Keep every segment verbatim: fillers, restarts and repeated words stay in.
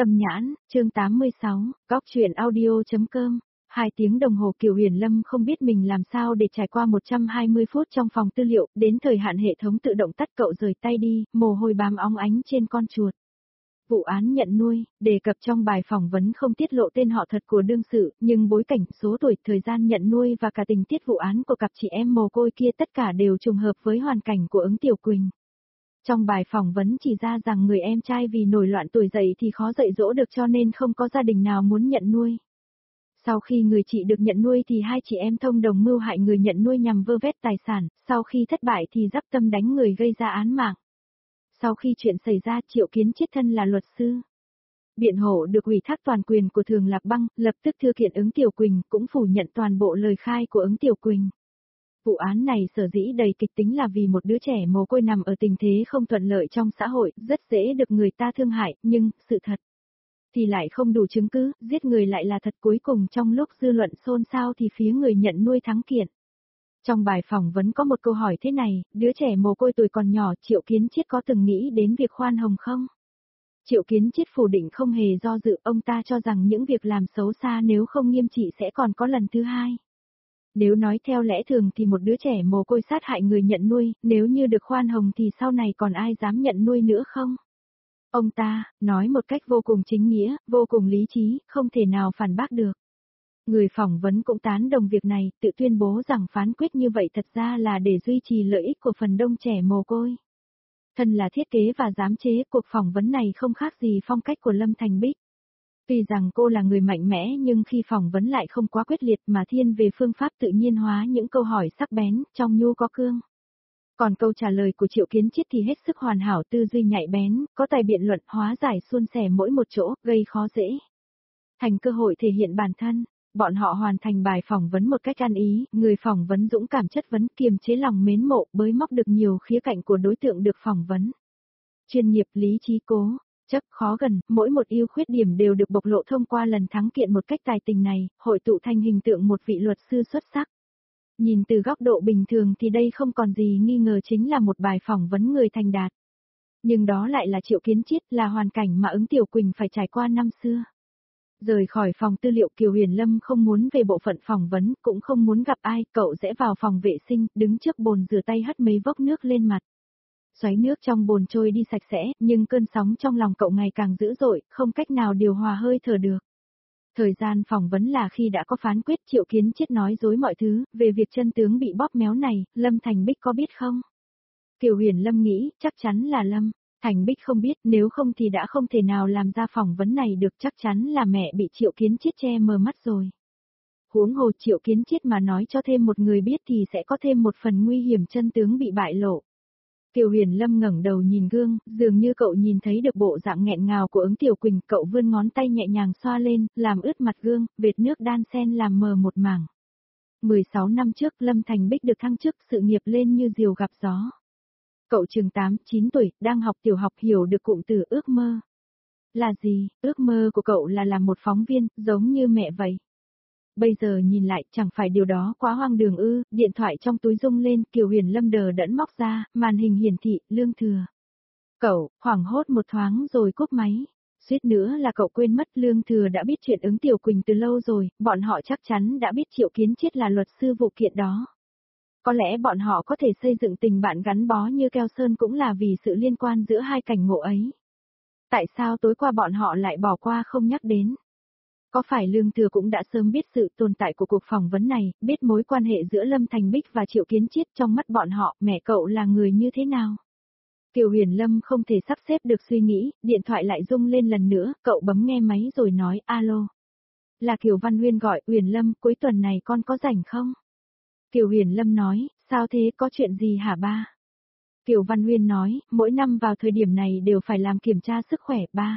Tâm nhãn, chương tám mươi sáu, góc truyện audio.com. Hai tiếng đồng hồ Kiều Huyền Lâm không biết mình làm sao để trải qua một trăm hai mươi phút trong phòng tư liệu, đến thời hạn hệ thống tự động tắt cậu rời tay đi, mồ hôi bám óng ánh trên con chuột. Vụ án nhận nuôi, đề cập trong bài phỏng vấn không tiết lộ tên họ thật của đương sự, nhưng bối cảnh, số tuổi, thời gian nhận nuôi và cả tình tiết vụ án của cặp chị em mồ côi kia tất cả đều trùng hợp với hoàn cảnh của Ứng Tiểu Quỳnh. Trong bài phỏng vấn chỉ ra rằng người em trai vì nổi loạn tuổi dậy thì khó dạy dỗ được cho nên không có gia đình nào muốn nhận nuôi. Sau khi người chị được nhận nuôi thì hai chị em thông đồng mưu hại người nhận nuôi nhằm vơ vét tài sản, sau khi thất bại thì dắp tâm đánh người gây ra án mạng. Sau khi chuyện xảy ra, Triệu Kiến Chiết thân là luật sư biện hộ được ủy thác toàn quyền của Thường Lạc Băng, lập tức thư kiện Ứng Tiểu Quỳnh, cũng phủ nhận toàn bộ lời khai của Ứng Tiểu Quỳnh. Vụ án này sở dĩ đầy kịch tính là vì một đứa trẻ mồ côi nằm ở tình thế không thuận lợi trong xã hội, rất dễ được người ta thương hại, nhưng, sự thật thì lại không đủ chứng cứ, giết người lại là thật. Cuối cùng trong lúc dư luận xôn xao thì phía người nhận nuôi thắng kiện. Trong bài phỏng vấn có một câu hỏi thế này, đứa trẻ mồ côi tuổi còn nhỏ, Triệu Kiến Chiết có từng nghĩ đến việc khoan hồng không? Triệu Kiến Chiết phủ định không hề do dự, ông ta cho rằng những việc làm xấu xa nếu không nghiêm trị sẽ còn có lần thứ hai. Nếu nói theo lẽ thường thì một đứa trẻ mồ côi sát hại người nhận nuôi, nếu như được khoan hồng thì sau này còn ai dám nhận nuôi nữa không? Ông ta, nói một cách vô cùng chính nghĩa, vô cùng lý trí, không thể nào phản bác được. Người phỏng vấn cũng tán đồng việc này, tự tuyên bố rằng phán quyết như vậy thật ra là để duy trì lợi ích của phần đông trẻ mồ côi. Thân là thiết kế và giám chế, cuộc phỏng vấn này không khác gì phong cách của Lâm Thành Bích. Tuy rằng cô là người mạnh mẽ nhưng khi phỏng vấn lại không quá quyết liệt mà thiên về phương pháp tự nhiên hóa những câu hỏi sắc bén, trong nhu có cương. Còn câu trả lời của Triệu Kiến Chiết thì hết sức hoàn hảo, tư duy nhạy bén, có tài biện luận, hóa giải suôn sẻ mỗi một chỗ, gây khó dễ. Thành cơ hội thể hiện bản thân, bọn họ hoàn thành bài phỏng vấn một cách ăn ý, người phỏng vấn dũng cảm chất vấn, kiềm chế lòng mến mộ, bới móc được nhiều khía cạnh của đối tượng được phỏng vấn. Chuyên nghiệp, lý trí, cố chấp, khó gần, mỗi một ưu khuyết điểm đều được bộc lộ thông qua lần thắng kiện một cách tài tình này, hội tụ thành hình tượng một vị luật sư xuất sắc. Nhìn từ góc độ bình thường thì đây không còn gì nghi ngờ chính là một bài phỏng vấn người thành đạt. Nhưng đó lại là Triệu Kiến Chiết, là hoàn cảnh mà Ứng Tiểu Quỳnh phải trải qua năm xưa. Rời khỏi phòng tư liệu, Kiều Huyền Lâm không muốn về bộ phận phỏng vấn, cũng không muốn gặp ai, cậu rẽ vào phòng vệ sinh, đứng trước bồn rửa tay hất mấy vốc nước lên mặt. Xoáy nước trong bồn trôi đi sạch sẽ, nhưng cơn sóng trong lòng cậu ngày càng dữ dội, không cách nào điều hòa hơi thở được. Thời gian phỏng vấn là khi đã có phán quyết. Triệu Kiến Chiết nói dối mọi thứ, về việc chân tướng bị bóp méo này, Lâm Thành Bích có biết không? Kiều Huyền Lâm nghĩ, chắc chắn là Lâm Thành Bích không biết, nếu không thì đã không thể nào làm ra phỏng vấn này được, chắc chắn là mẹ bị Triệu Kiến Chiết che mờ mắt rồi. Huống hồ Triệu Kiến Chiết mà nói cho thêm một người biết thì sẽ có thêm một phần nguy hiểm chân tướng bị bại lộ. Kiều Huyền Lâm ngẩng đầu nhìn gương, dường như cậu nhìn thấy được bộ dạng nghẹn ngào của Ứng Tiểu Quỳnh, cậu vươn ngón tay nhẹ nhàng xoa lên, làm ướt mặt gương, vệt nước đan xen làm mờ một mảng. mười sáu năm trước, Lâm Thành Bích được thăng chức, sự nghiệp lên như diều gặp gió. Cậu chừng tám, chín tuổi, đang học tiểu học, hiểu được cụm từ ước mơ. Là gì? Ước mơ của cậu là làm một phóng viên, giống như mẹ vậy. Bây giờ nhìn lại, chẳng phải điều đó quá hoang đường ư? Điện thoại trong túi rung lên, Kiều Huyền Lâm đờ đẫn móc ra, màn hình hiển thị, Lương Thừa. Cậu, hoảng hốt một thoáng rồi cúp máy. Suýt nữa là cậu quên mất, Lương Thừa đã biết chuyện Ứng Tiểu Quỳnh từ lâu rồi, bọn họ chắc chắn đã biết Triệu Kiến Chiết là luật sư vụ kiện đó. Có lẽ bọn họ có thể xây dựng tình bạn gắn bó như keo sơn cũng là vì sự liên quan giữa hai cảnh ngộ ấy. Tại sao tối qua bọn họ lại bỏ qua không nhắc đến? Có phải Lương Thừa cũng đã sớm biết sự tồn tại của cuộc phỏng vấn này, biết mối quan hệ giữa Lâm Thành Bích và Triệu Kiến Chiết, trong mắt bọn họ, mẹ cậu là người như thế nào? Kiều Huyền Lâm không thể sắp xếp được suy nghĩ, điện thoại lại rung lên lần nữa, cậu bấm nghe máy rồi nói, alo. Là Kiều Văn Huyên gọi, Huyền Lâm, cuối tuần này con có rảnh không? Kiều Huyền Lâm nói, sao thế, có chuyện gì hả ba? Kiều Văn Huyên nói, mỗi năm vào thời điểm này đều phải làm kiểm tra sức khỏe ba.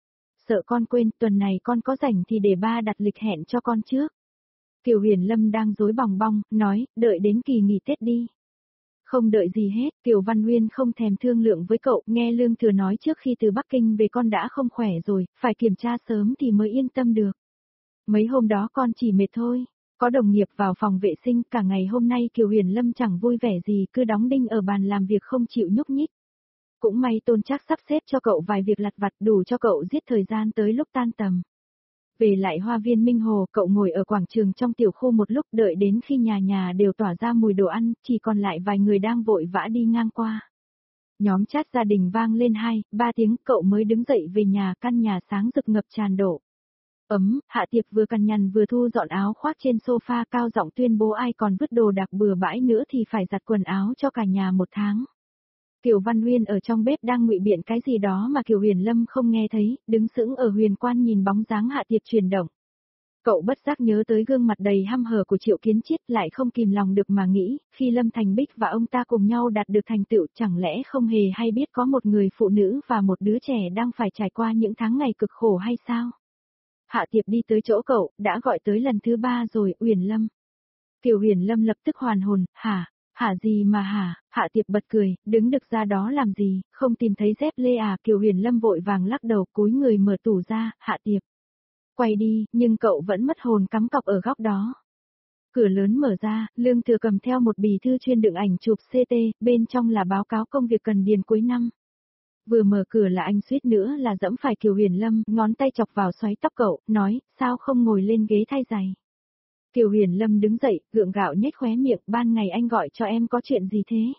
Sợ con quên, tuần này con có rảnh thì để ba đặt lịch hẹn cho con trước. Kiều Huyền Lâm đang rối bòng bong, nói, đợi đến kỳ nghỉ Tết đi. Không đợi gì hết, Kiều Văn Huyên không thèm thương lượng với cậu, nghe Lương Thừa nói trước khi từ Bắc Kinh về con đã không khỏe rồi, phải kiểm tra sớm thì mới yên tâm được. Mấy hôm đó con chỉ mệt thôi, có đồng nghiệp vào phòng vệ sinh, cả ngày hôm nay Kiều Huyền Lâm chẳng vui vẻ gì, cứ đóng đinh ở bàn làm việc không chịu nhúc nhích. Cũng may Tôn Trác sắp xếp cho cậu vài việc lặt vặt đủ cho cậu giết thời gian tới lúc tan tầm. Về lại hoa viên Minh Hồ, cậu ngồi ở quảng trường trong tiểu khu một lúc đợi đến khi nhà nhà đều tỏa ra mùi đồ ăn, chỉ còn lại vài người đang vội vã đi ngang qua. Nhóm chat gia đình vang lên hai, ba tiếng, cậu mới đứng dậy về nhà, căn nhà sáng rực ngập tràn độ ấm. Hạ Tiệp vừa cằn nhằn vừa thu dọn áo khoác trên sofa, cao giọng tuyên bố ai còn vứt đồ đạc bừa bãi nữa thì phải giặt quần áo cho cả nhà một tháng. Kiều Văn Uyên ở trong bếp đang ngụy biện cái gì đó mà Kiều Huyền Lâm không nghe thấy, đứng sững ở huyền quan nhìn bóng dáng Hạ Tiệp chuyển động. Cậu bất giác nhớ tới gương mặt đầy hăm hở của Triệu Kiến Chiết, lại không kìm lòng được mà nghĩ, khi Lâm Thành Bích và ông ta cùng nhau đạt được thành tựu, chẳng lẽ không hề hay biết có một người phụ nữ và một đứa trẻ đang phải trải qua những tháng ngày cực khổ hay sao? Hạ Tiệp đi tới chỗ cậu, đã gọi tới lần thứ ba rồi, Uyển Lâm. Kiều Huyền Lâm lập tức hoàn hồn, hả? Hả gì mà hả? Hạ Tiệp bật cười, đứng được ra đó làm gì, không tìm thấy dép lê à? Kiều Huyền Lâm vội vàng lắc đầu, cúi người mở tủ ra, Hạ Tiệp. Quay đi, nhưng cậu vẫn mất hồn cắm cọc ở góc đó. Cửa lớn mở ra, Lương Thừa cầm theo một bì thư chuyên đựng ảnh chụp xê tê, bên trong là báo cáo công việc cần điền cuối năm. Vừa mở cửa là anh suýt nữa là dẫm phải Kiều Huyền Lâm, ngón tay chọc vào xoáy tóc cậu, nói, sao không ngồi lên ghế thay giày. Kiều Huyền Lâm đứng dậy, gượng gạo nhếch khóe miệng, ban ngày anh gọi cho em có chuyện gì thế?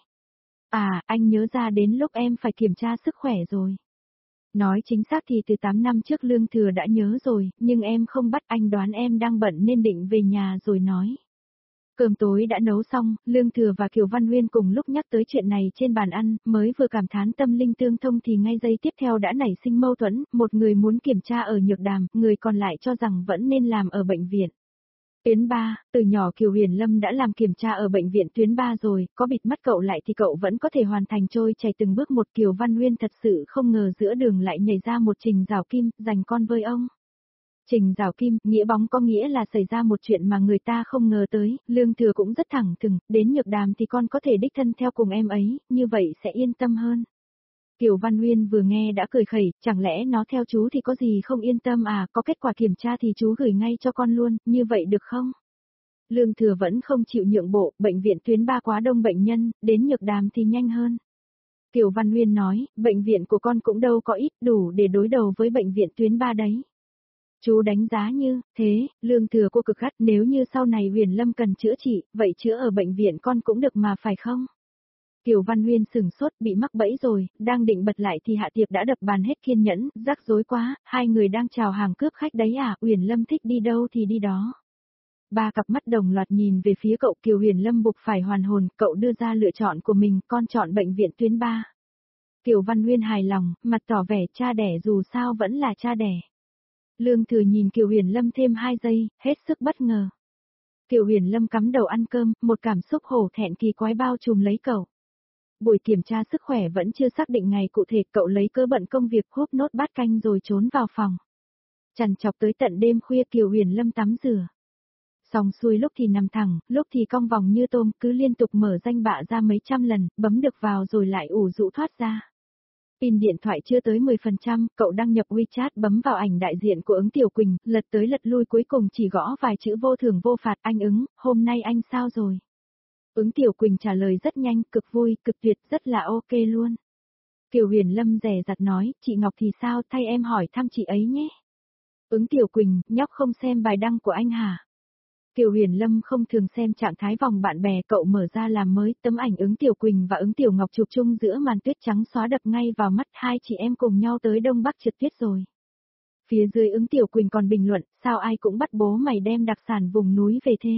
À, anh nhớ ra đến lúc em phải kiểm tra sức khỏe rồi. Nói chính xác thì từ tám năm trước Lương Thừa đã nhớ rồi, nhưng em không bắt, anh đoán em đang bận nên định về nhà rồi nói. Cơm tối đã nấu xong, Lương Thừa và Kiều Văn Uyên cùng lúc nhắc tới chuyện này trên bàn ăn, mới vừa cảm thán tâm linh tương thông thì ngay giây tiếp theo đã nảy sinh mâu thuẫn, một người muốn kiểm tra ở Nhược Đàm, người còn lại cho rằng vẫn nên làm ở bệnh viện. Tuyến ba, từ nhỏ Kiều Huyền Lâm đã làm kiểm tra ở bệnh viện tuyến ba rồi, có bịt mắt cậu lại thì cậu vẫn có thể hoàn thành trôi chảy từng bước một. Kiều Văn Uyên thật sự không ngờ giữa đường lại nhảy ra một Trình Giảo Kim, giành con với ông. Trình Giảo Kim, nghĩa bóng có nghĩa là xảy ra một chuyện mà người ta không ngờ tới, Lương Thừa cũng rất thẳng thừng, đến Nhược Đàm thì con có thể đích thân theo cùng em ấy, như vậy sẽ yên tâm hơn. Kiều Văn Uyên vừa nghe đã cười khẩy, chẳng lẽ nó theo chú thì có gì không yên tâm à, có kết quả kiểm tra thì chú gửi ngay cho con luôn, như vậy được không? Lương Thừa vẫn không chịu nhượng bộ, bệnh viện tuyến ba quá đông bệnh nhân, đến Nhược Đàm thì nhanh hơn. Kiều Văn Uyên nói, bệnh viện của con cũng đâu có ít, đủ để đối đầu với bệnh viện tuyến ba đấy. Chú đánh giá như, thế, Lương Thừa cô cực gắt, nếu như sau này Huyền Lâm cần chữa trị, vậy chữa ở bệnh viện con cũng được mà phải không? Kiều Văn Uyên sừng sốt, bị mắc bẫy rồi, đang định bật lại thì Hạ Tiệp đã đập bàn hết kiên nhẫn, rắc rối quá, hai người đang chào hàng cướp khách đấy à, Uyển Lâm thích đi đâu thì đi đó. Ba cặp mắt đồng loạt nhìn về phía cậu. Kiều Huyền Lâm buộc phải hoàn hồn, cậu đưa ra lựa chọn của mình, con chọn bệnh viện tuyến ba. Kiều Văn Uyên hài lòng, mặt tỏ vẻ cha đẻ dù sao vẫn là cha đẻ. Lương Thừa nhìn Kiều Huyền Lâm thêm hai giây, hết sức bất ngờ. Kiều Huyền Lâm cắm đầu ăn cơm, một cảm xúc hổ thẹn kỳ quái bao trùm lấy cậu. Buổi kiểm tra sức khỏe vẫn chưa xác định ngày cụ thể, cậu lấy cớ bận công việc húp nốt bát canh rồi trốn vào phòng. Trằn trọc tới tận đêm khuya Kiều Huyền Lâm tắm rửa. Xong xuôi lúc thì nằm thẳng, lúc thì cong vòng như tôm, cứ liên tục mở danh bạ ra mấy trăm lần, bấm được vào rồi lại ủ rũ thoát ra. Pin điện thoại chưa tới mười phần trăm, cậu đăng nhập WeChat bấm vào ảnh đại diện của Ứng Tiểu Quỳnh, lật tới lật lui cuối cùng chỉ gõ vài chữ vô thưởng vô phạt, anh Ứng, hôm nay anh sao rồi? Ứng Tiểu Quỳnh trả lời rất nhanh, cực vui, cực tuyệt, rất là ok luôn. Kiều Huyền Lâm dè dặt nói, chị Ngọc thì sao, thay em hỏi thăm chị ấy nhé. Ứng Tiểu Quỳnh, nhóc không xem bài đăng của anh hả? Kiều Huyền Lâm không thường xem trạng thái vòng bạn bè, cậu mở ra làm mới, tấm ảnh Ứng Tiểu Quỳnh và Ứng Tiểu Ngọc chụp chung giữa màn tuyết trắng xóa đập ngay vào mắt, hai chị em cùng nhau tới Đông Bắc trượt tuyết rồi. Phía dưới Ứng Tiểu Quỳnh còn bình luận, sao ai cũng bắt bố mày đem đặc sản vùng núi về thế?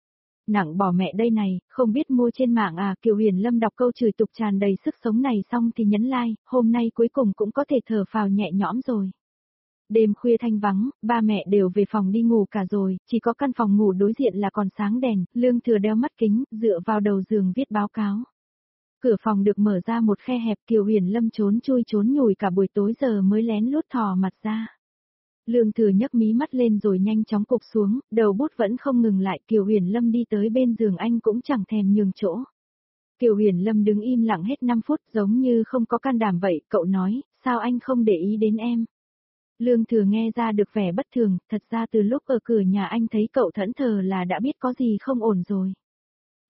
Nặng bỏ mẹ đây này, không biết mua trên mạng à. Kiều Huyền Lâm đọc câu chửi tục tràn đầy sức sống này xong thì nhấn like, hôm nay cuối cùng cũng có thể thở phào nhẹ nhõm rồi. Đêm khuya thanh vắng, ba mẹ đều về phòng đi ngủ cả rồi, chỉ có căn phòng ngủ đối diện là còn sáng đèn. Lương Thừa đeo mắt kính, dựa vào đầu giường viết báo cáo. Cửa phòng được mở ra một khe hẹp, Kiều Huyền Lâm trốn chui trốn nhủi cả buổi tối giờ mới lén lút thò mặt ra. Lương Thừa nhấc mí mắt lên rồi nhanh chóng cụp xuống, đầu bút vẫn không ngừng lại. Kiều Huyền Lâm đi tới bên giường anh cũng chẳng thèm nhường chỗ. Kiều Huyền Lâm đứng im lặng hết năm phút giống như không có can đảm vậy, cậu nói, sao anh không để ý đến em? Lương Thừa nghe ra được vẻ bất thường, thật ra từ lúc ở cửa nhà anh thấy cậu thẫn thờ là đã biết có gì không ổn rồi.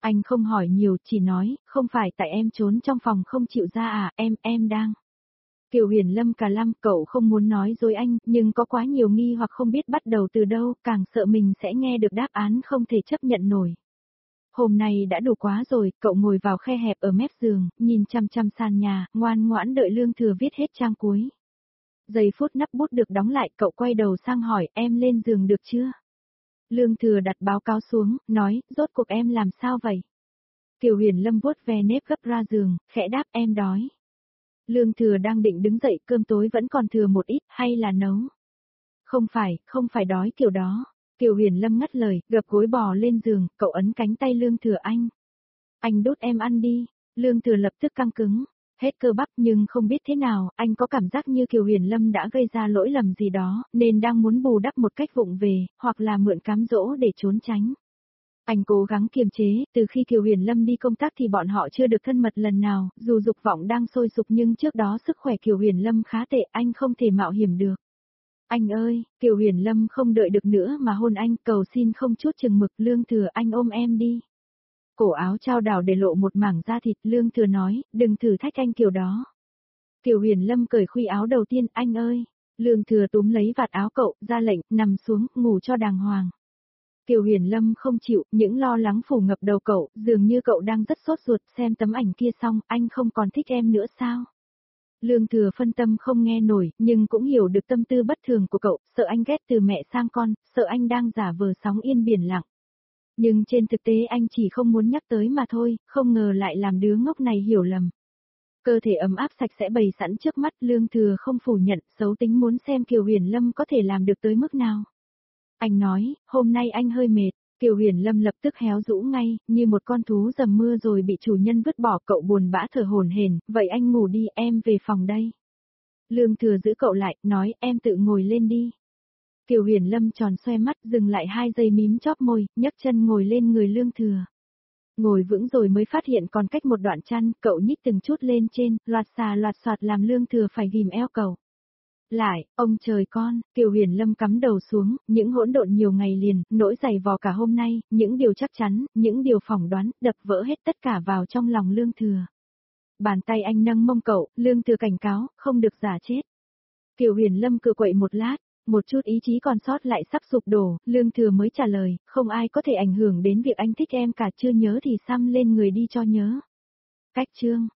Anh không hỏi nhiều, chỉ nói, không phải tại em trốn trong phòng không chịu ra à, em, em đang. Kiều Huyền Lâm cả lăm, cậu không muốn nói dối anh, nhưng có quá nhiều nghi hoặc không biết bắt đầu từ đâu, càng sợ mình sẽ nghe được đáp án không thể chấp nhận nổi. Hôm nay đã đủ quá rồi, cậu ngồi vào khe hẹp ở mép giường, nhìn chăm chăm sàn nhà, ngoan ngoãn đợi Lương Thừa viết hết trang cuối. Giây phút nắp bút được đóng lại, cậu quay đầu sang hỏi, em lên giường được chưa? Lương Thừa đặt báo cáo xuống, nói, rốt cuộc em làm sao vậy? Kiều Huyền Lâm vuốt ve nếp gấp ra giường, khẽ đáp, em đói. Lương Thừa đang định đứng dậy, cơm tối vẫn còn thừa một ít, hay là nấu? Không phải, không phải đói kiểu đó. Kiều Huyền Lâm ngắt lời, gập gối bò lên giường, cậu ấn cánh tay Lương Thừa anh. Anh đút em ăn đi. Lương Thừa lập tức căng cứng, hết cơ bắp nhưng không biết thế nào, anh có cảm giác như Kiều Huyền Lâm đã gây ra lỗi lầm gì đó, nên đang muốn bù đắp một cách vụng về, hoặc là mượn cám dỗ để trốn tránh. Anh cố gắng kiềm chế, từ khi Kiều Huyền Lâm đi công tác thì bọn họ chưa được thân mật lần nào, dù dục vọng đang sôi sục nhưng trước đó sức khỏe Kiều Huyền Lâm khá tệ, anh không thể mạo hiểm được. Anh ơi, Kiều Huyền Lâm không đợi được nữa mà hôn anh, cầu xin không chút chừng mực. Lương Thừa, anh ôm em đi. Cổ áo trao đảo để lộ một mảng da thịt. Lương Thừa nói, đừng thử thách anh kiểu đó. Kiều Huyền Lâm cởi khuy áo đầu tiên, anh ơi. Lương Thừa túm lấy vạt áo cậu, ra lệnh, nằm xuống, ngủ cho đàng hoàng. Kiều Huyền Lâm không chịu, những lo lắng phủ ngập đầu cậu, dường như cậu đang rất sốt ruột, xem tấm ảnh kia xong, anh không còn thích em nữa sao? Lương Thừa phân tâm không nghe nổi, nhưng cũng hiểu được tâm tư bất thường của cậu, sợ anh ghét từ mẹ sang con, sợ anh đang giả vờ sóng yên biển lặng. Nhưng trên thực tế anh chỉ không muốn nhắc tới mà thôi, không ngờ lại làm đứa ngốc này hiểu lầm. Cơ thể ấm áp sạch sẽ bày sẵn trước mắt, Lương Thừa không phủ nhận, xấu tính muốn xem Kiều Huyền Lâm có thể làm được tới mức nào. Anh nói, hôm nay anh hơi mệt. Kiều Huyền Lâm lập tức héo rũ ngay, như một con thú dầm mưa rồi bị chủ nhân vứt bỏ, cậu buồn bã thở hổn hển, vậy anh ngủ đi, em về phòng đây. Lương Thừa giữ cậu lại, nói, em tự ngồi lên đi. Kiều Huyền Lâm tròn xoe mắt, dừng lại hai giây mím chóp môi, nhấc chân ngồi lên người Lương Thừa. Ngồi vững rồi mới phát hiện còn cách một đoạn chăn, cậu nhích từng chút lên trên, loạt xà loạt xoạt làm Lương Thừa phải ghim eo cậu. Lại, ông trời con, Kiều Huyền Lâm cắm đầu xuống, những hỗn độn nhiều ngày liền, nỗi dày vò cả hôm nay, những điều chắc chắn, những điều phỏng đoán, đập vỡ hết tất cả vào trong lòng Lương Thừa. Bàn tay anh nâng mông cậu, Lương Thừa cảnh cáo, không được giả chết. Kiều Huyền Lâm cựa quậy một lát, một chút ý chí còn sót lại sắp sụp đổ, Lương Thừa mới trả lời, không ai có thể ảnh hưởng đến việc anh thích em cả, chưa nhớ thì xăm lên người đi cho nhớ. Cách chương